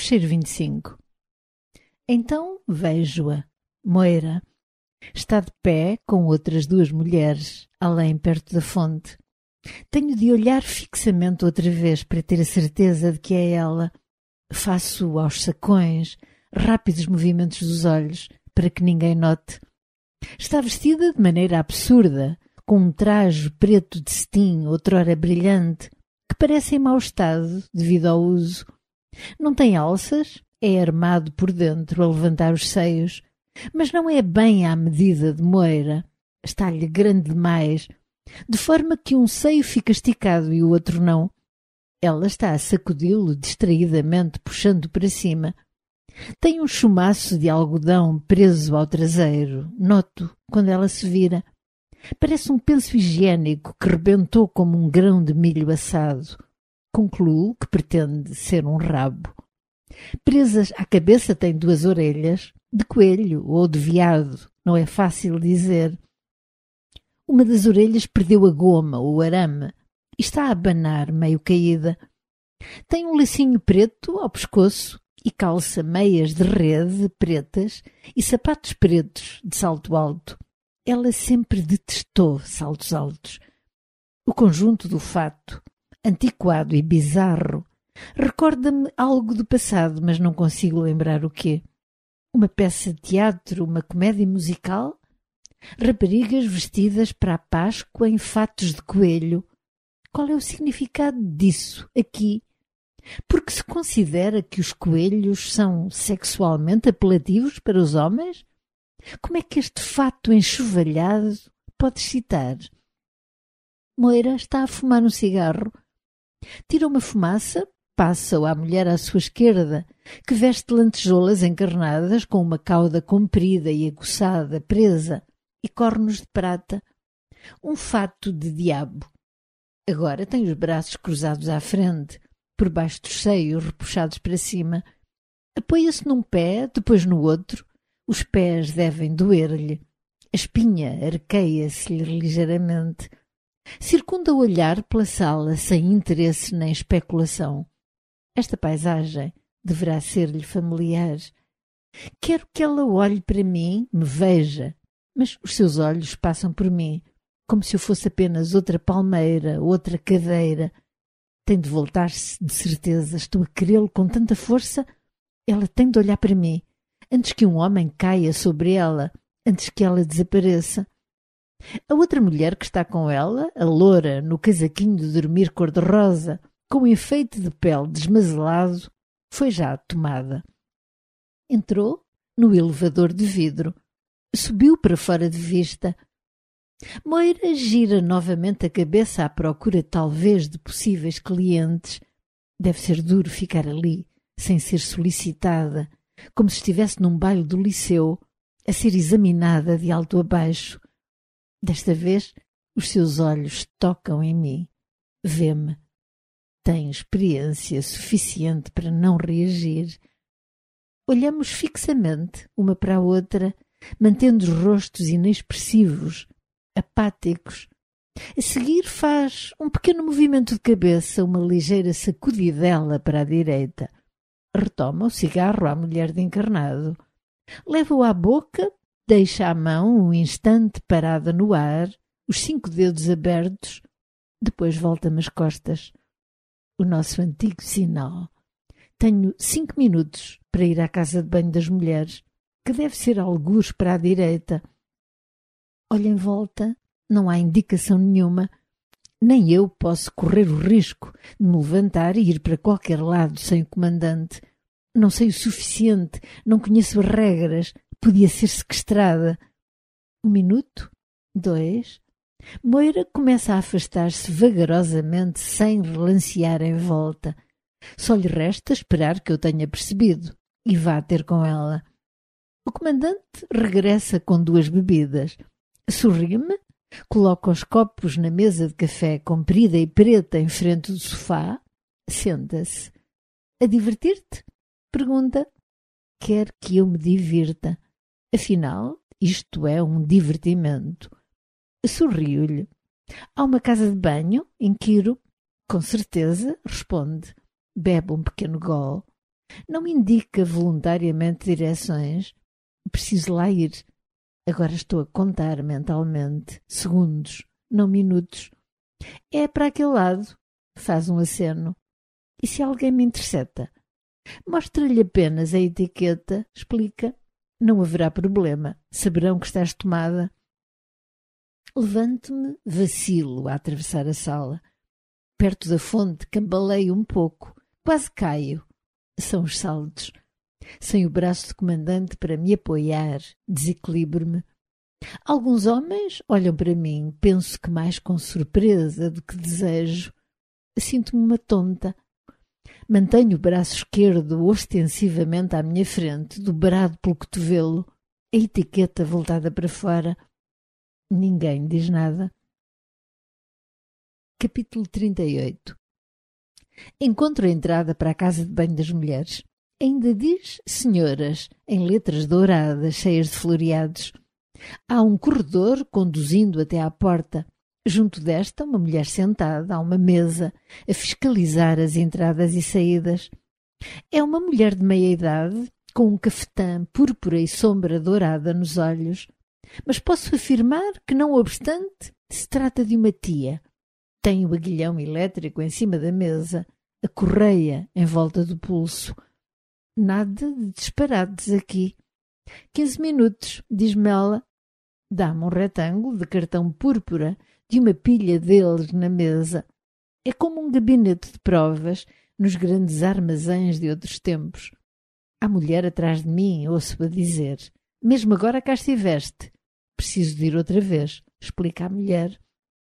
Fecheiro 25. Então vejo-a, Moira. Está de pé com outras duas mulheres, além perto da fonte. Tenho de olhar fixamente outra vez para ter a certeza de que é ela. Faço aos sacões rápidos movimentos dos olhos para que ninguém note. Está vestida de maneira absurda, com um traje preto de cetim, outrora brilhante, que parece em mau estado devido ao uso. Não tem alças, é armado por dentro a levantar os seios, mas não é bem à medida de Moira. Está-lhe grande demais, de forma que um seio fica esticado e o outro não. Ela está a sacudi-lo distraidamente, puxando para cima. Tem um chumaço de algodão preso ao traseiro, noto, quando ela se vira. Parece um penso higiênico que rebentou como um grão de milho assado. Concluo que pretende ser um rabo. Presas à cabeça tem duas orelhas, de coelho ou de veado, não é fácil dizer. Uma das orelhas perdeu a goma ou arame e está a abanar, meio caída. Tem um lacinho preto ao pescoço e calça meias de rede pretas e sapatos pretos de salto alto. Ela sempre detestou saltos altos. O conjunto do fato, antiquado e bizarro, recorda-me algo do passado, mas não consigo lembrar o quê. Uma peça de teatro, uma comédia musical? Raparigas vestidas para a Páscoa em fatos de coelho. Qual é o significado disso aqui? Porque se considera que os coelhos são sexualmente apelativos para os homens? Como é que este fato enxovalhado pode excitar? Moira está a fumar um cigarro. Tira uma fumaça, passa-o à mulher à sua esquerda, que veste lantejoulas encarnadas com uma cauda comprida e aguçada, presa, e cornos de prata. Um fato de diabo. Agora tem os braços cruzados à frente, por baixo dos seios, repuxados para cima. Apoia-se num pé, depois no outro. Os pés devem doer-lhe. A espinha arqueia-se-lhe ligeiramente. Circunda o olhar pela sala sem interesse nem especulação. Esta paisagem deverá ser-lhe familiar. Quero que ela olhe para mim, me veja, mas os seus olhos passam por mim, como se eu fosse apenas outra palmeira, outra cadeira. Tem de voltar-se, de certeza. Estou a querê-lo com tanta força. Ela tem de olhar para mim, antes que um homem caia sobre ela, antes que ela desapareça. A outra mulher que está com ela, a loura, no casaquinho de dormir cor-de-rosa, com um efeito de pele desmazelado, foi já tomada. Entrou no elevador de vidro. Subiu para fora de vista. Moira gira novamente a cabeça à procura talvez de possíveis clientes. Deve ser duro ficar ali, sem ser solicitada, como se estivesse num baile do liceu, a ser examinada de alto a baixo. Desta vez, os seus olhos tocam em mim. Vê-me. Tem experiência suficiente para não reagir. Olhamos fixamente, uma para a outra, mantendo os rostos inexpressivos, apáticos. A seguir faz um pequeno movimento de cabeça, uma ligeira sacudidela para a direita. Retoma o cigarro à mulher de encarnado. Leva-o à boca, deixa a mão um instante parada no ar, os 5 dedos abertos, depois volta-me as costas. O nosso antigo sinal. Tenho 5 minutos para ir à casa de banho das mulheres, que deve ser algures para a direita. Olho em volta, não há indicação nenhuma. Nem eu posso correr o risco de me levantar e ir para qualquer lado sem o comandante. Não sei o suficiente, não conheço as regras, podia ser sequestrada. 1 minuto, 2. Moira começa a afastar-se vagarosamente, sem relancear em volta. Só lhe resta esperar que eu tenha percebido e vá ter com ela. O comandante regressa com 2 bebidas. Sorri-me, coloca os copos na mesa de café comprida e preta em frente do sofá, senta-se. A divertir-te? Pergunta. Quer que eu me divirta. Afinal, isto é um divertimento. Sorrio-lhe. Há uma casa de banho? Inquiro. Com certeza, responde. Bebe um pequeno gole. Não me indica voluntariamente direções. Preciso lá ir. Agora estou a contar mentalmente segundos, não minutos. É para aquele lado. Faz um aceno. E se alguém me intercepta? Mostra-lhe apenas a etiqueta, explica. Não haverá problema. Saberão que estás tomada. Levanto-me, vacilo a atravessar a sala. Perto da fonte, cambaleio um pouco. Quase caio. São os saltos. Sem o braço do comandante para me apoiar, desequilibro-me. Alguns homens olham para mim, penso que mais com surpresa do que desejo. Sinto-me uma tonta. Mantenho o braço esquerdo ostensivamente à minha frente, dobrado pelo cotovelo, a etiqueta voltada para fora. Ninguém diz nada. Capítulo 38. Encontro a entrada para a casa de banho das mulheres. Ainda diz senhoras, em letras douradas, cheias de floreados. Há um corredor conduzindo até à porta. Junto desta, uma mulher sentada a uma mesa, a fiscalizar as entradas e saídas. É uma mulher de meia-idade, com um cafetã púrpura e sombra dourada nos olhos. Mas posso afirmar que, não obstante, se trata de uma tia. Tem o aguilhão elétrico em cima da mesa, a correia em volta do pulso. Nada de disparates aqui. 15 minutos, diz-me ela. Dá-me um retângulo de cartão púrpura de uma pilha deles na mesa. É como um gabinete de provas nos grandes armazéns de outros tempos. Há mulher atrás de mim, ouço-a dizer. Mesmo agora cá estiveste. Preciso de ir outra vez, explica a mulher.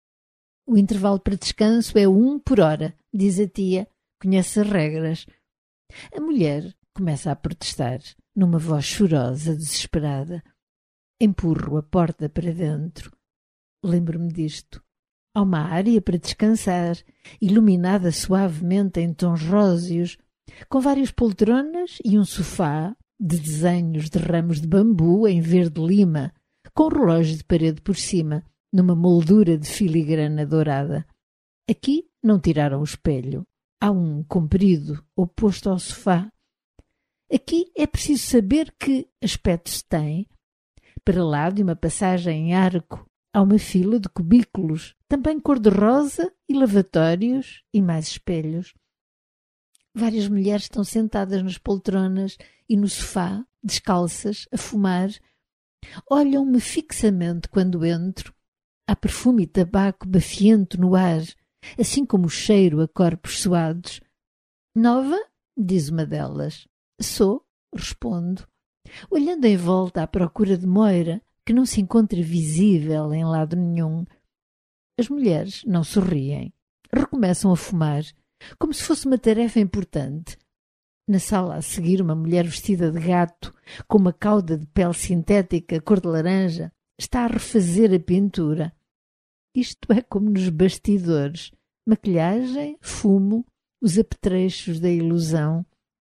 O intervalo para descanso é 1 por hora, diz a tia. Conhece as regras. A mulher começa a protestar, numa voz chorosa, desesperada. Empurro a porta para dentro. Lembro-me disto. Há uma área para descansar, iluminada suavemente em tons róseos, com várias poltronas e um sofá de desenhos de ramos de bambu em verde-lima, com relógio de parede por cima, numa moldura de filigrana dourada. Aqui não tiraram o espelho. Há um comprido, oposto ao sofá. Aqui é preciso saber que aspecto se tem. Para lá de uma passagem em arco, há uma fila de cubículos, também cor-de-rosa, e lavatórios e mais espelhos. Várias mulheres estão sentadas nas poltronas e no sofá, descalças, a fumar. Olham-me fixamente quando entro. Há perfume e tabaco bafiento no ar, assim como o cheiro a corpos suados. Nova? Diz uma delas. Sou, respondo, olhando em volta à procura de Moira, que não se encontra visível em lado nenhum. As mulheres não sorriem. Recomeçam a fumar, como se fosse uma tarefa importante. Na sala a seguir, uma mulher vestida de gato, com uma cauda de pele sintética cor de laranja, está a refazer a pintura. Isto é como nos bastidores. Maquilhagem, fumo, os apetrechos da ilusão.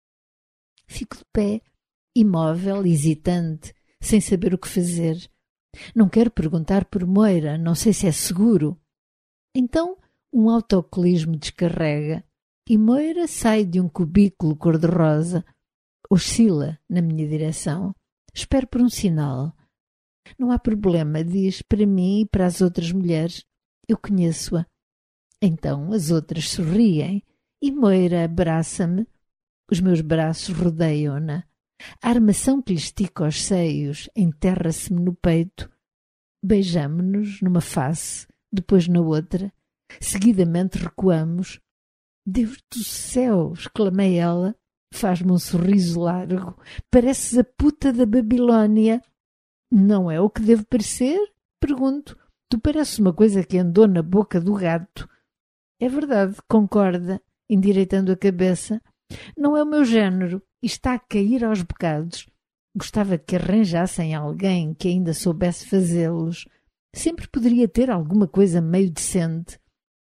Fico de pé, imóvel, hesitante, sem saber o que fazer. Não quero perguntar por Moira, não sei se é seguro. Então um autocolismo descarrega e Moira sai de um cubículo cor-de-rosa. Oscila na minha direção. Espero por um sinal. Não há problema, diz para mim e para as outras mulheres. Eu conheço-a. Então as outras sorriem e Moira abraça-me. Os meus braços rodeiam-na. A armação que lhe estica aos seios enterra-se-me no peito. Beijamo-nos numa face, depois na outra. Seguidamente recuamos. Deus do céu! Exclamei ela. Faz-me um sorriso largo. Pareces a puta da Babilónia. Não é o que devo parecer? Pergunto. Tu pareces uma coisa que andou na boca do gato. É verdade, concorda, endireitando a cabeça. Não é o meu género e está a cair aos bocados. Gostava que arranjassem alguém que ainda soubesse fazê-los. Sempre poderia ter alguma coisa meio decente.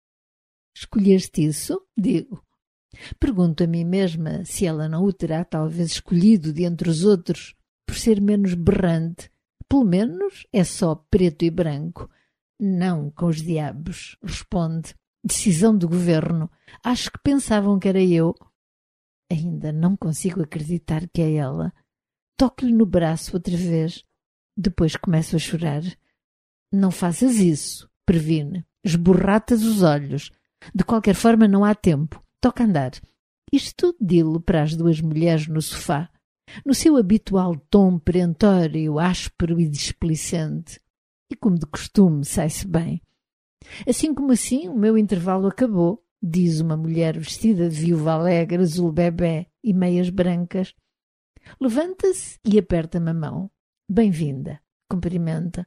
Escolheste isso? Digo. Pergunto a mim mesma se ela não o terá talvez escolhido de entre os outros por ser menos berrante. Pelo menos é só preto e branco. Não com os diabos, responde. Decisão do governo. Acho que pensavam que era eu. Ainda não consigo acreditar que é ela. Toco-lhe no braço outra vez. Depois começo a chorar. Não faças isso, previne. Esborratas os olhos. De qualquer forma não há tempo. Toca andar. Isto dilo para as duas mulheres no sofá, no seu habitual tom perentório, áspero e displicente. E como de costume sai-se bem. Assim como assim, o meu intervalo acabou, diz uma mulher vestida de viúva alegre, azul bebé e meias brancas. Levanta-se e aperta-me a mão. Bem-vinda, cumprimenta.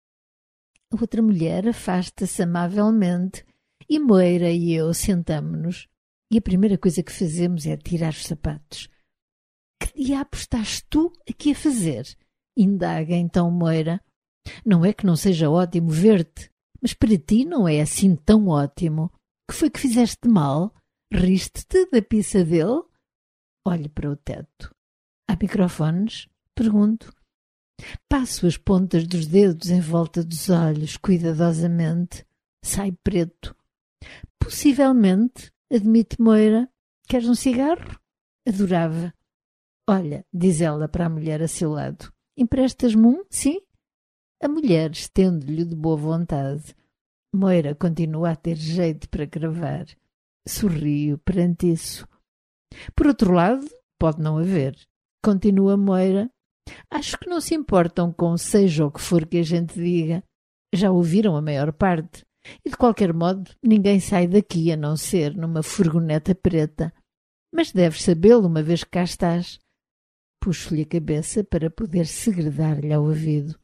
A outra mulher afasta-se amavelmente e Moira e eu sentamo-nos. E a primeira coisa que fazemos é tirar os sapatos. Que diabo estás tu aqui a fazer? Indaga então Moira. Não é que não seja ótimo ver-te, mas para ti não é assim tão ótimo. Que foi que fizeste de mal? Riste-te da pizza dele? Olho para o teto. Há microfones? Pergunto. Passo as pontas dos dedos em volta dos olhos, cuidadosamente. Sai preto. Possivelmente, admite Moira. Queres um cigarro? Adorava. Olha, diz ela para a mulher a seu lado. Emprestas-me um? Sim? A mulher estende-lhe de boa vontade. Moira continua a ter jeito para cravar. Sorrio perante isso. Por outro lado, pode não haver. Continua Moira. Acho que não se importam com seja o que for que a gente diga. Já ouviram a maior parte. E de qualquer modo, ninguém sai daqui a não ser numa furgoneta preta. Mas deves sabê-lo uma vez que cá estás. Puxo-lhe a cabeça para poder segredar-lhe ao ouvido.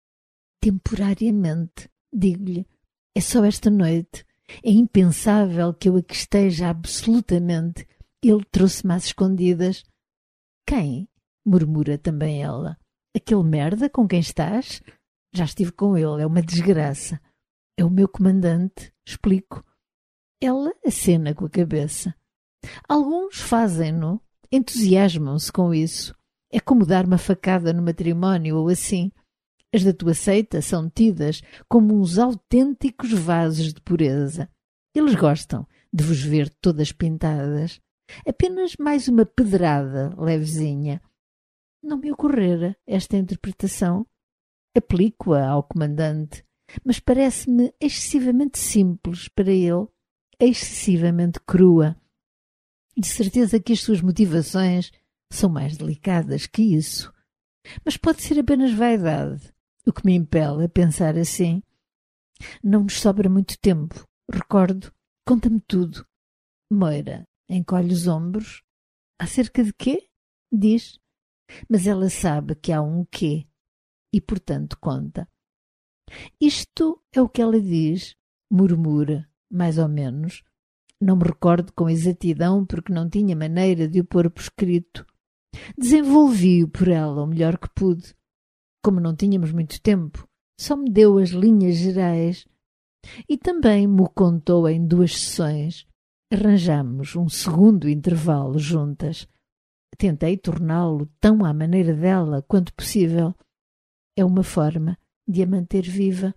Temporariamente, digo-lhe. É só esta noite. É impensável que eu aqui esteja absolutamente. Ele trouxe-me às escondidas. Quem? Murmura também ela. Aquele merda com quem estás? Já estive com ele, é uma desgraça. É o meu comandante, explico. Ela acena com a cabeça. Alguns fazem-no, entusiasmam-se com isso. É como dar uma facada no matrimónio ou assim. As da tua seita são tidas como uns autênticos vasos de pureza. Eles gostam de vos ver todas pintadas. Apenas mais uma pedrada levezinha. Não me ocorrera esta interpretação. Aplico-a ao comandante, mas parece-me excessivamente simples para ele, excessivamente crua. De certeza que as suas motivações são mais delicadas que isso. Mas pode ser apenas vaidade, o que me impele a pensar assim. Não nos sobra muito tempo, recordo. Conta-me tudo. Moira encolhe os ombros. Acerca de quê? Diz. Mas ela sabe que há um quê e, portanto, conta. Isto é o que ela diz, murmura, mais ou menos. Não me recordo com exatidão porque não tinha maneira de o pôr por escrito. Desenvolvi-o por ela o melhor que pude. Como não tínhamos muito tempo, só me deu as linhas gerais. E também me o contou em 2 sessões. Arranjamos um segundo intervalo juntas. Tentei torná-lo tão à maneira dela quanto possível. É uma forma de a manter viva.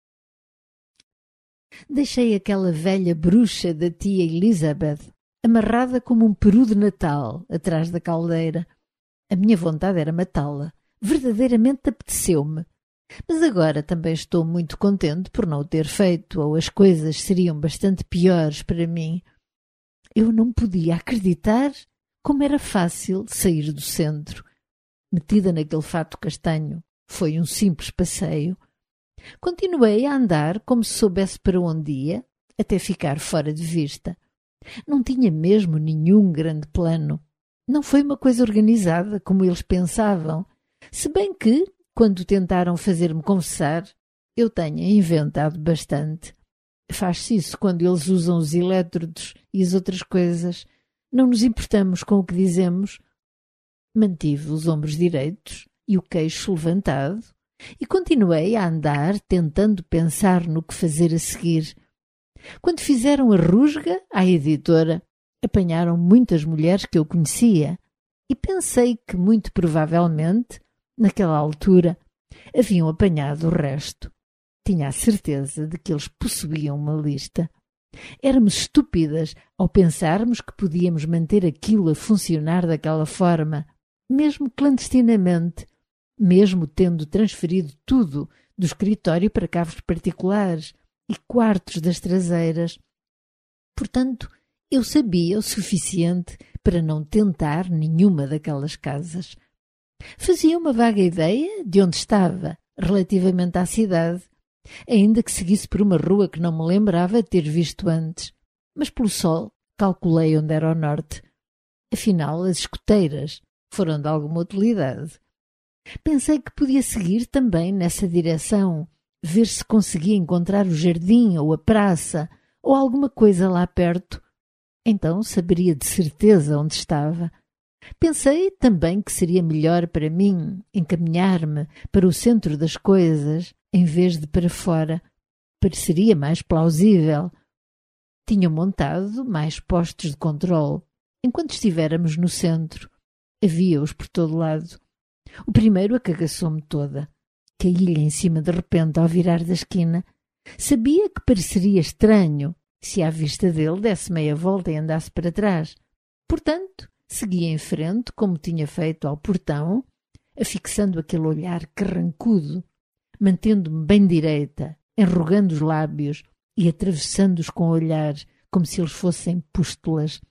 Deixei aquela velha bruxa da tia Elizabeth amarrada como um peru de Natal atrás da caldeira. A minha vontade era matá-la. Verdadeiramente apeteceu-me. Mas agora também estou muito contente por não o ter feito, ou as coisas seriam bastante piores para mim. Eu não podia acreditar como era fácil sair do centro. Metida naquele fato castanho, foi um simples passeio. Continuei a andar como se soubesse para onde ia, até ficar fora de vista. Não tinha mesmo nenhum grande plano. Não foi uma coisa organizada como eles pensavam, se bem que, quando tentaram fazer-me confessar, eu tenha inventado bastante. Faz-se isso quando eles usam os elétrodos e as outras coisas. Não nos importamos com o que dizemos. Mantive os ombros direitos e o queixo levantado e continuei a andar tentando pensar no que fazer a seguir. Quando fizeram a rusga à editora, apanharam muitas mulheres que eu conhecia e pensei que muito provavelmente, naquela altura, haviam apanhado o resto. Tinha a certeza de que eles possuíam uma lista. Éramos estúpidas ao pensarmos que podíamos manter aquilo a funcionar daquela forma, mesmo clandestinamente, mesmo tendo transferido tudo do escritório para cabos particulares e quartos das traseiras. Portanto, eu sabia o suficiente para não tentar nenhuma daquelas casas. Fazia uma vaga ideia de onde estava, relativamente à cidade, ainda que seguisse por uma rua que não me lembrava ter visto antes, mas pelo sol calculei onde era o norte. Afinal, as escoteiras foram de alguma utilidade. Pensei que podia seguir também nessa direção, ver se conseguia encontrar o jardim ou a praça ou alguma coisa lá perto. Então saberia de certeza onde estava. Pensei também que seria melhor para mim encaminhar-me para o centro das coisas em vez de para fora. Pareceria mais plausível. Tinham montado mais postos de controle. Enquanto estivéramos no centro, havia-os por todo lado. O primeiro acagaçou-me toda. Caí-lhe em cima de repente ao virar da esquina. Sabia que pareceria estranho se à vista dele desse meia volta e andasse para trás. Portanto, segui em frente, como tinha feito ao portão, afixando aquele olhar carrancudo, mantendo-me bem direita, enrugando os lábios e atravessando-os com o olhar, como se eles fossem pústulas.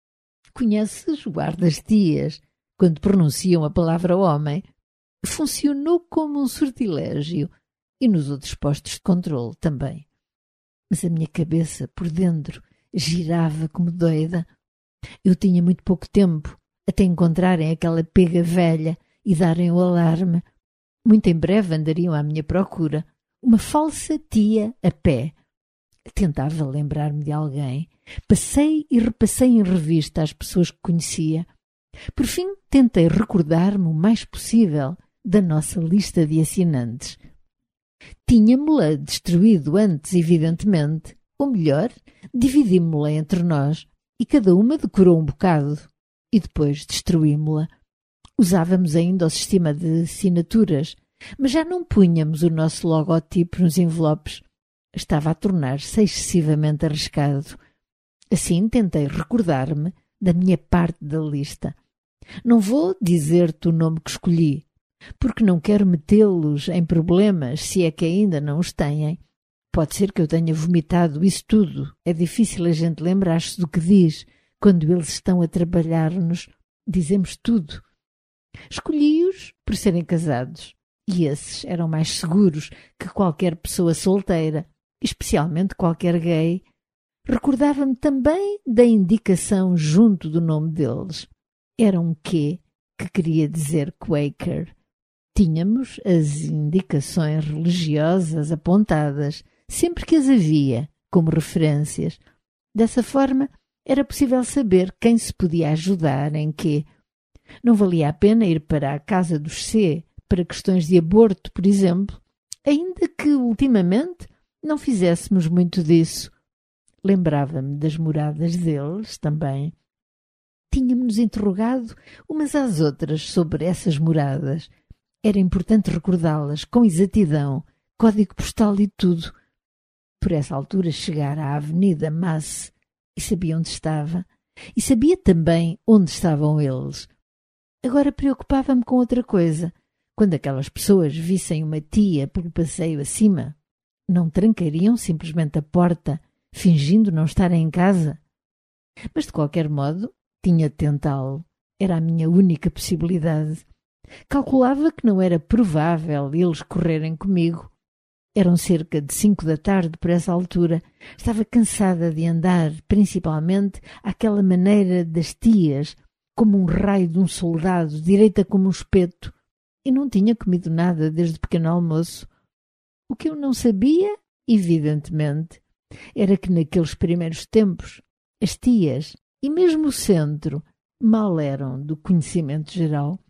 Conheces o ar das tias, quando pronunciam a palavra homem? Funcionou como um sortilégio, e nos outros postos de controle também. Mas a minha cabeça, por dentro, girava como doida. Eu tinha muito pouco tempo até encontrarem aquela pega velha e darem o alarme. Muito em breve andariam à minha procura. Uma falsa tia a pé. Tentava lembrar-me de alguém. Passei e repassei em revista as pessoas que conhecia. Por fim, tentei recordar-me o mais possível da nossa lista de assinantes. Tínhamos-la destruído antes, evidentemente. Ou melhor, dividimos-la entre nós e cada uma decorou um bocado. E depois destruímos-la. Usávamos ainda o sistema de assinaturas, mas já não punhamos o nosso logotipo nos envelopes. Estava a tornar-se excessivamente arriscado. Assim tentei recordar-me da minha parte da lista. Não vou dizer-te o nome que escolhi, porque não quero metê-los em problemas se é que ainda não os têm. Pode ser que eu tenha vomitado isso tudo. É difícil a gente lembrar-se do que diz quando eles estão a trabalhar-nos. Dizemos tudo. Escolhi-os por serem casados, e esses eram mais seguros que qualquer pessoa solteira, especialmente qualquer gay. Recordava-me também da indicação junto do nome deles. Era um Q que queria dizer Quaker. Tínhamos as indicações religiosas apontadas, sempre que as havia, como referências. Dessa forma, era possível saber quem se podia ajudar em quê. Não valia a pena ir para a casa dos C para questões de aborto, por exemplo, ainda que, ultimamente, não fizéssemos muito disso. Lembrava-me das moradas deles também. Tínhamos-nos interrogado umas às outras sobre essas moradas. Era importante recordá-las com exatidão, código postal e tudo. Por essa altura chegara à Avenida Masse e sabia onde estava. E sabia também onde estavam eles. Agora preocupava-me com outra coisa. Quando aquelas pessoas vissem uma tia pelo passeio acima, não trancariam simplesmente a porta, fingindo não estarem em casa? Mas, de qualquer modo, tinha de tentá-lo. Era a minha única possibilidade. Calculava que não era provável eles correrem comigo. Eram cerca de 5 da tarde por essa altura. Estava cansada de andar, principalmente àquela maneira das tias, como um raio de um soldado, direita como um espeto, e não tinha comido nada desde o pequeno almoço. O que eu não sabia, evidentemente, era que naqueles primeiros tempos as tias, e mesmo o centro, mal eram do conhecimento geral.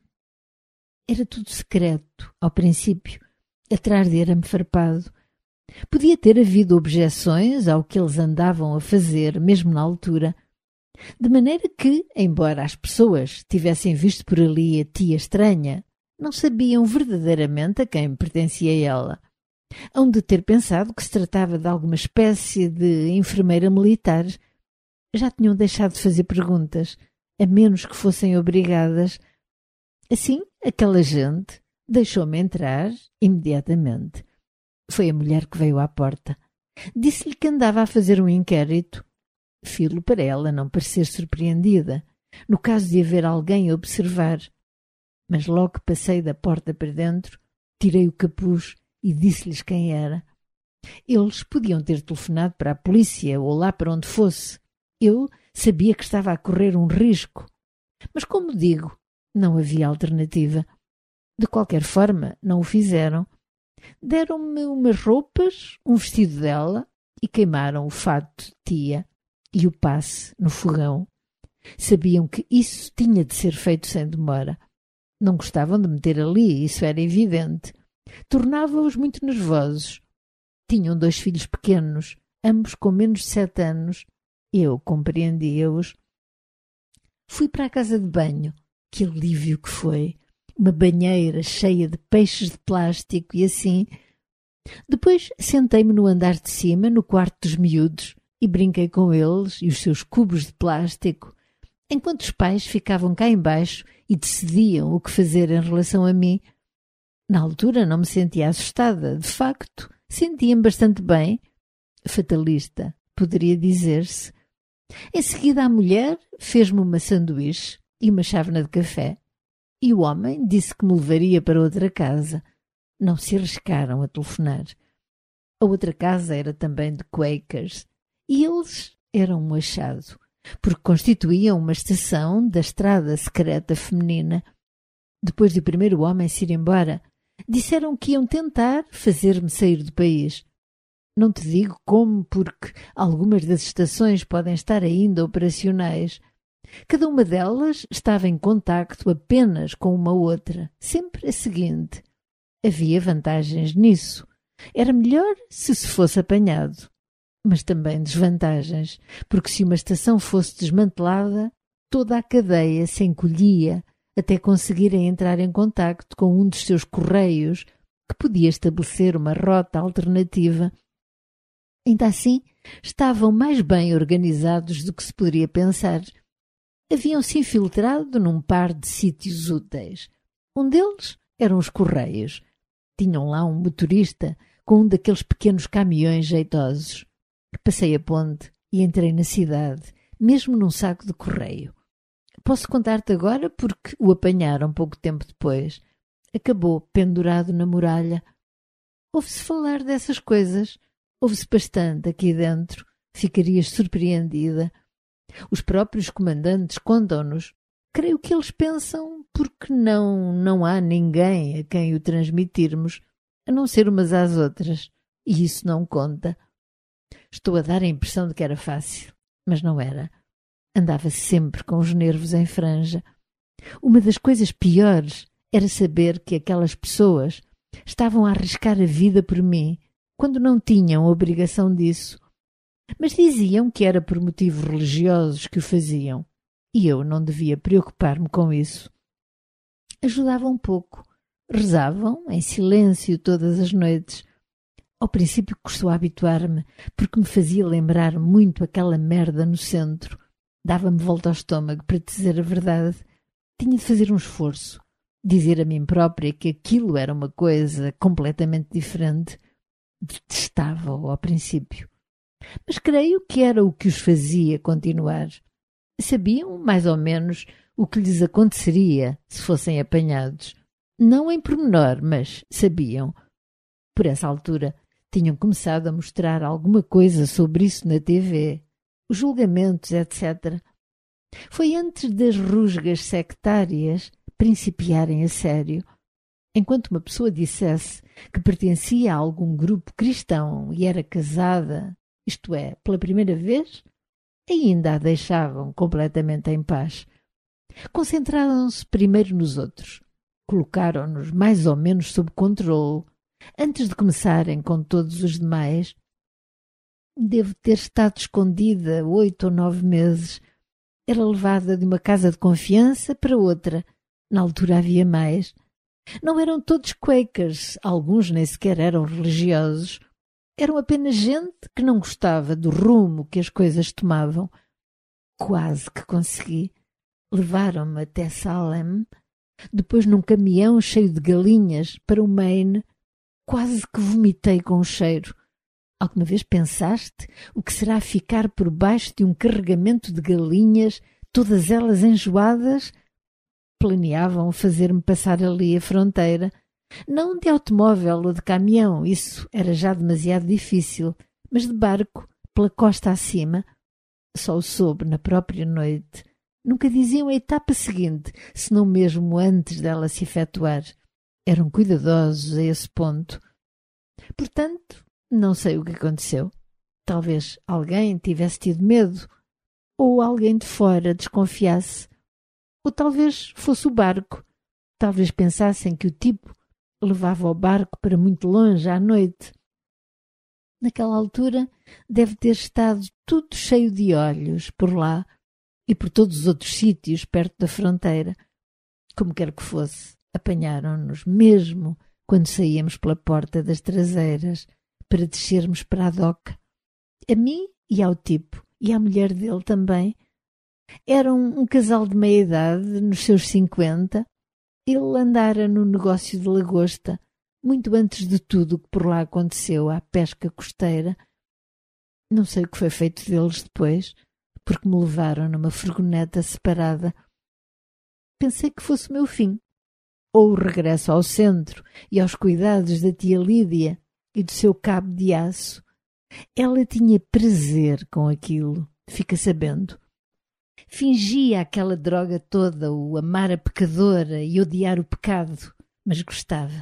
Era tudo secreto, ao princípio. Atrás de era-me farpado. Podia ter havido objeções ao que eles andavam a fazer, mesmo na altura. De maneira que, embora as pessoas tivessem visto por ali a tia estranha, não sabiam verdadeiramente a quem pertencia ela. Hão de ter pensado que se tratava de alguma espécie de enfermeira militar. Já tinham deixado de fazer perguntas, a menos que fossem obrigadas. Assim, aquela gente deixou-me entrar imediatamente. Foi a mulher que veio à porta. Disse-lhe que andava a fazer um inquérito. Filo para ela não parecer surpreendida, no caso de haver alguém a observar. Mas logo que passei da porta para dentro, tirei o capuz e disse-lhes quem era. Eles podiam ter telefonado para a polícia ou lá para onde fosse. Eu sabia que estava a correr um risco. Mas, como digo, não havia alternativa. De qualquer forma, não o fizeram. Deram-me umas roupas, um vestido dela e queimaram o fato de tia e o passe no fogão. Sabiam que isso tinha de ser feito sem demora. Não gostavam de me ter ali, isso era evidente. Tornava-os muito nervosos. Tinham 2 filhos pequenos, ambos com menos de 7 anos. Eu compreendia-os. Fui para a casa de banho. Que alívio que foi! Uma banheira cheia de peixes de plástico e assim. Depois sentei-me no andar de cima, no quarto dos miúdos, e brinquei com eles e os seus cubos de plástico, enquanto os pais ficavam cá embaixo e decidiam o que fazer em relação a mim. Na altura não me sentia assustada, de facto, sentia-me bastante bem. Fatalista, poderia dizer-se. Em seguida a mulher fez-me uma sanduíche e uma chávena de café. E o homem disse que me levaria para outra casa. Não se arriscaram a telefonar. A outra casa era também de Quakers. E eles eram um achado, porque constituíam uma estação da estrada secreta feminina. Depois do primeiro homem se ir embora, disseram que iam tentar fazer-me sair do país. Não te digo como, porque algumas das estações podem estar ainda operacionais. Cada uma delas estava em contacto apenas com uma outra, sempre a seguinte. Havia vantagens nisso. Era melhor se fosse apanhado. Mas também desvantagens, porque se uma estação fosse desmantelada, toda a cadeia se encolhia até conseguirem entrar em contacto com um dos seus correios, que podia estabelecer uma rota alternativa. Ainda assim, estavam mais bem organizados do que se poderia pensar. Haviam-se infiltrado num par de sítios úteis. Um deles eram os correios. Tinham lá um motorista com um daqueles pequenos caminhões jeitosos. Passei a ponte e entrei na cidade, mesmo num saco de correio. Posso contar-te agora porque o apanharam pouco tempo depois. Acabou pendurado na muralha. Ouve-se falar dessas coisas. Ouve-se bastante aqui dentro. Ficarias surpreendida. Os próprios comandantes contam-nos. Creio que eles pensam porque não há ninguém a quem o transmitirmos, a não ser umas às outras. E isso não conta. Estou a dar a impressão de que era fácil, mas não era. Andava sempre com os nervos em franja. Uma das coisas piores era saber que aquelas pessoas estavam a arriscar a vida por mim, quando não tinham a obrigação disso. Mas diziam que era por motivos religiosos que o faziam, e eu não devia preocupar-me com isso. Ajudavam um pouco. Rezavam em silêncio todas as noites. Ao princípio custou a habituar-me, porque me fazia lembrar muito aquela merda no centro. Dava-me volta ao estômago, para te dizer a verdade. Tinha de fazer um esforço, dizer a mim própria que aquilo era uma coisa completamente diferente. Detestava-o ao princípio. Mas creio que era o que os fazia continuar. Sabiam, mais ou menos, o que lhes aconteceria se fossem apanhados. Não em pormenor, mas sabiam. Por essa altura, tinham começado a mostrar alguma coisa sobre isso na TV, os julgamentos, etc. Foi antes das rusgas sectárias principiarem a sério. Enquanto uma pessoa dissesse que pertencia a algum grupo cristão e era casada, isto é, pela primeira vez, ainda a deixavam completamente em paz. Concentraram-se primeiro nos outros. Colocaram-nos mais ou menos sob controle. Antes de começarem com todos os demais, devo ter estado escondida 8 ou 9 meses. Era levada de uma casa de confiança para outra. Na altura havia mais. Não eram todos Quakers, alguns nem sequer eram religiosos. Eram apenas gente que não gostava do rumo que as coisas tomavam. Quase que consegui. Levaram-me até Salem, depois num caminhão cheio de galinhas para o Maine. Quase que vomitei com o cheiro. Alguma vez pensaste o que será ficar por baixo de um carregamento de galinhas, todas elas enjoadas? Planeavam fazer-me passar ali a fronteira. Não de automóvel ou de caminhão, isso era já demasiado difícil, mas de barco, pela costa acima. Só o soube na própria noite. Nunca diziam a etapa seguinte, senão mesmo antes dela se efetuar. Eram cuidadosos a esse ponto. Portanto, não sei o que aconteceu. Talvez alguém tivesse tido medo, ou alguém de fora desconfiasse, ou talvez fosse o barco. Talvez pensassem que o tipo levava o barco para muito longe à noite. Naquela altura deve ter estado tudo cheio de olhos por lá e por todos os outros sítios perto da fronteira. Como quer que fosse, apanharam-nos mesmo quando saíamos pela porta das traseiras para descermos para a doca. A mim e ao tipo, e à mulher dele também. Eram um casal de meia-idade, nos seus 50. Ele andara no negócio de lagosta, muito antes de tudo o que por lá aconteceu à pesca costeira. Não sei o que foi feito deles depois, porque me levaram numa furgoneta separada. Pensei que fosse o meu fim, ou o regresso ao centro e aos cuidados da tia Lídia e do seu cabo de aço. Ela tinha prazer com aquilo, fica sabendo. Fingia aquela droga toda, o amar a pecadora e odiar o pecado, mas gostava.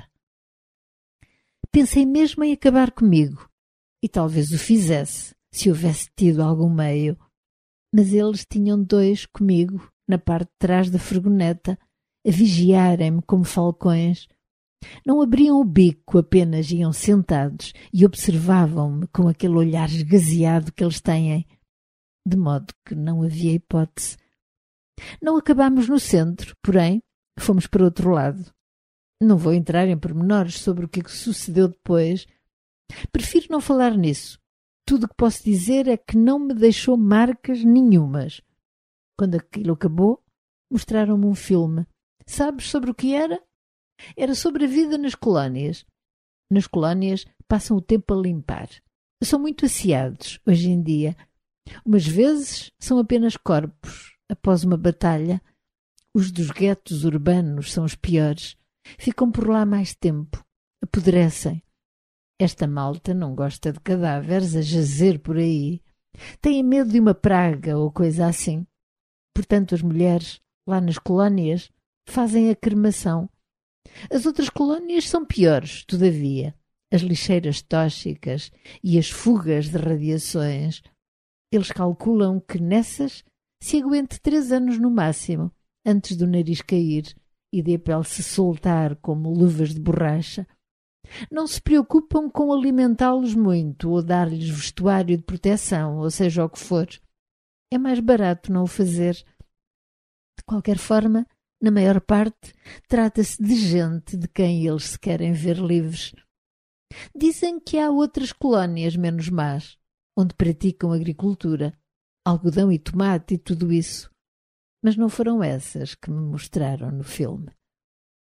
Pensei mesmo em acabar comigo, e talvez o fizesse, se houvesse tido algum meio. Mas eles tinham dois comigo, na parte de trás da furgoneta, a vigiarem-me como falcões. Não abriam o bico, apenas iam sentados e observavam-me com aquele olhar esgazeado que eles têm, de modo que não havia hipótese. Não acabámos no centro, porém, fomos para outro lado. Não vou entrar em pormenores sobre o que sucedeu depois. Prefiro não falar nisso. Tudo o que posso dizer é que não me deixou marcas nenhumas. Quando aquilo acabou, mostraram-me um filme. Sabes sobre o que era? Era sobre a vida nas colónias. Nas colónias passam o tempo a limpar. São muito asseados hoje em dia. Umas vezes são apenas corpos, após uma batalha. Os dos guetos urbanos são os piores. Ficam por lá mais tempo. Apodrecem. Esta malta não gosta de cadáveres a jazer por aí. Têm medo de uma praga ou coisa assim. Portanto, as mulheres, lá nas colónias, fazem a cremação. As outras colónias são piores, todavia. As lixeiras tóxicas e as fugas de radiações. Eles calculam que nessas se aguente 3 anos no máximo, antes do nariz cair e de a pele se soltar como luvas de borracha. Não se preocupam com alimentá-los muito ou dar-lhes vestuário de proteção, ou seja o que for. É mais barato não o fazer. De qualquer forma, na maior parte, trata-se de gente de quem eles se querem ver livres. Dizem que há outras colónias menos más, onde praticam agricultura, algodão e tomate e tudo isso. Mas não foram essas que me mostraram no filme.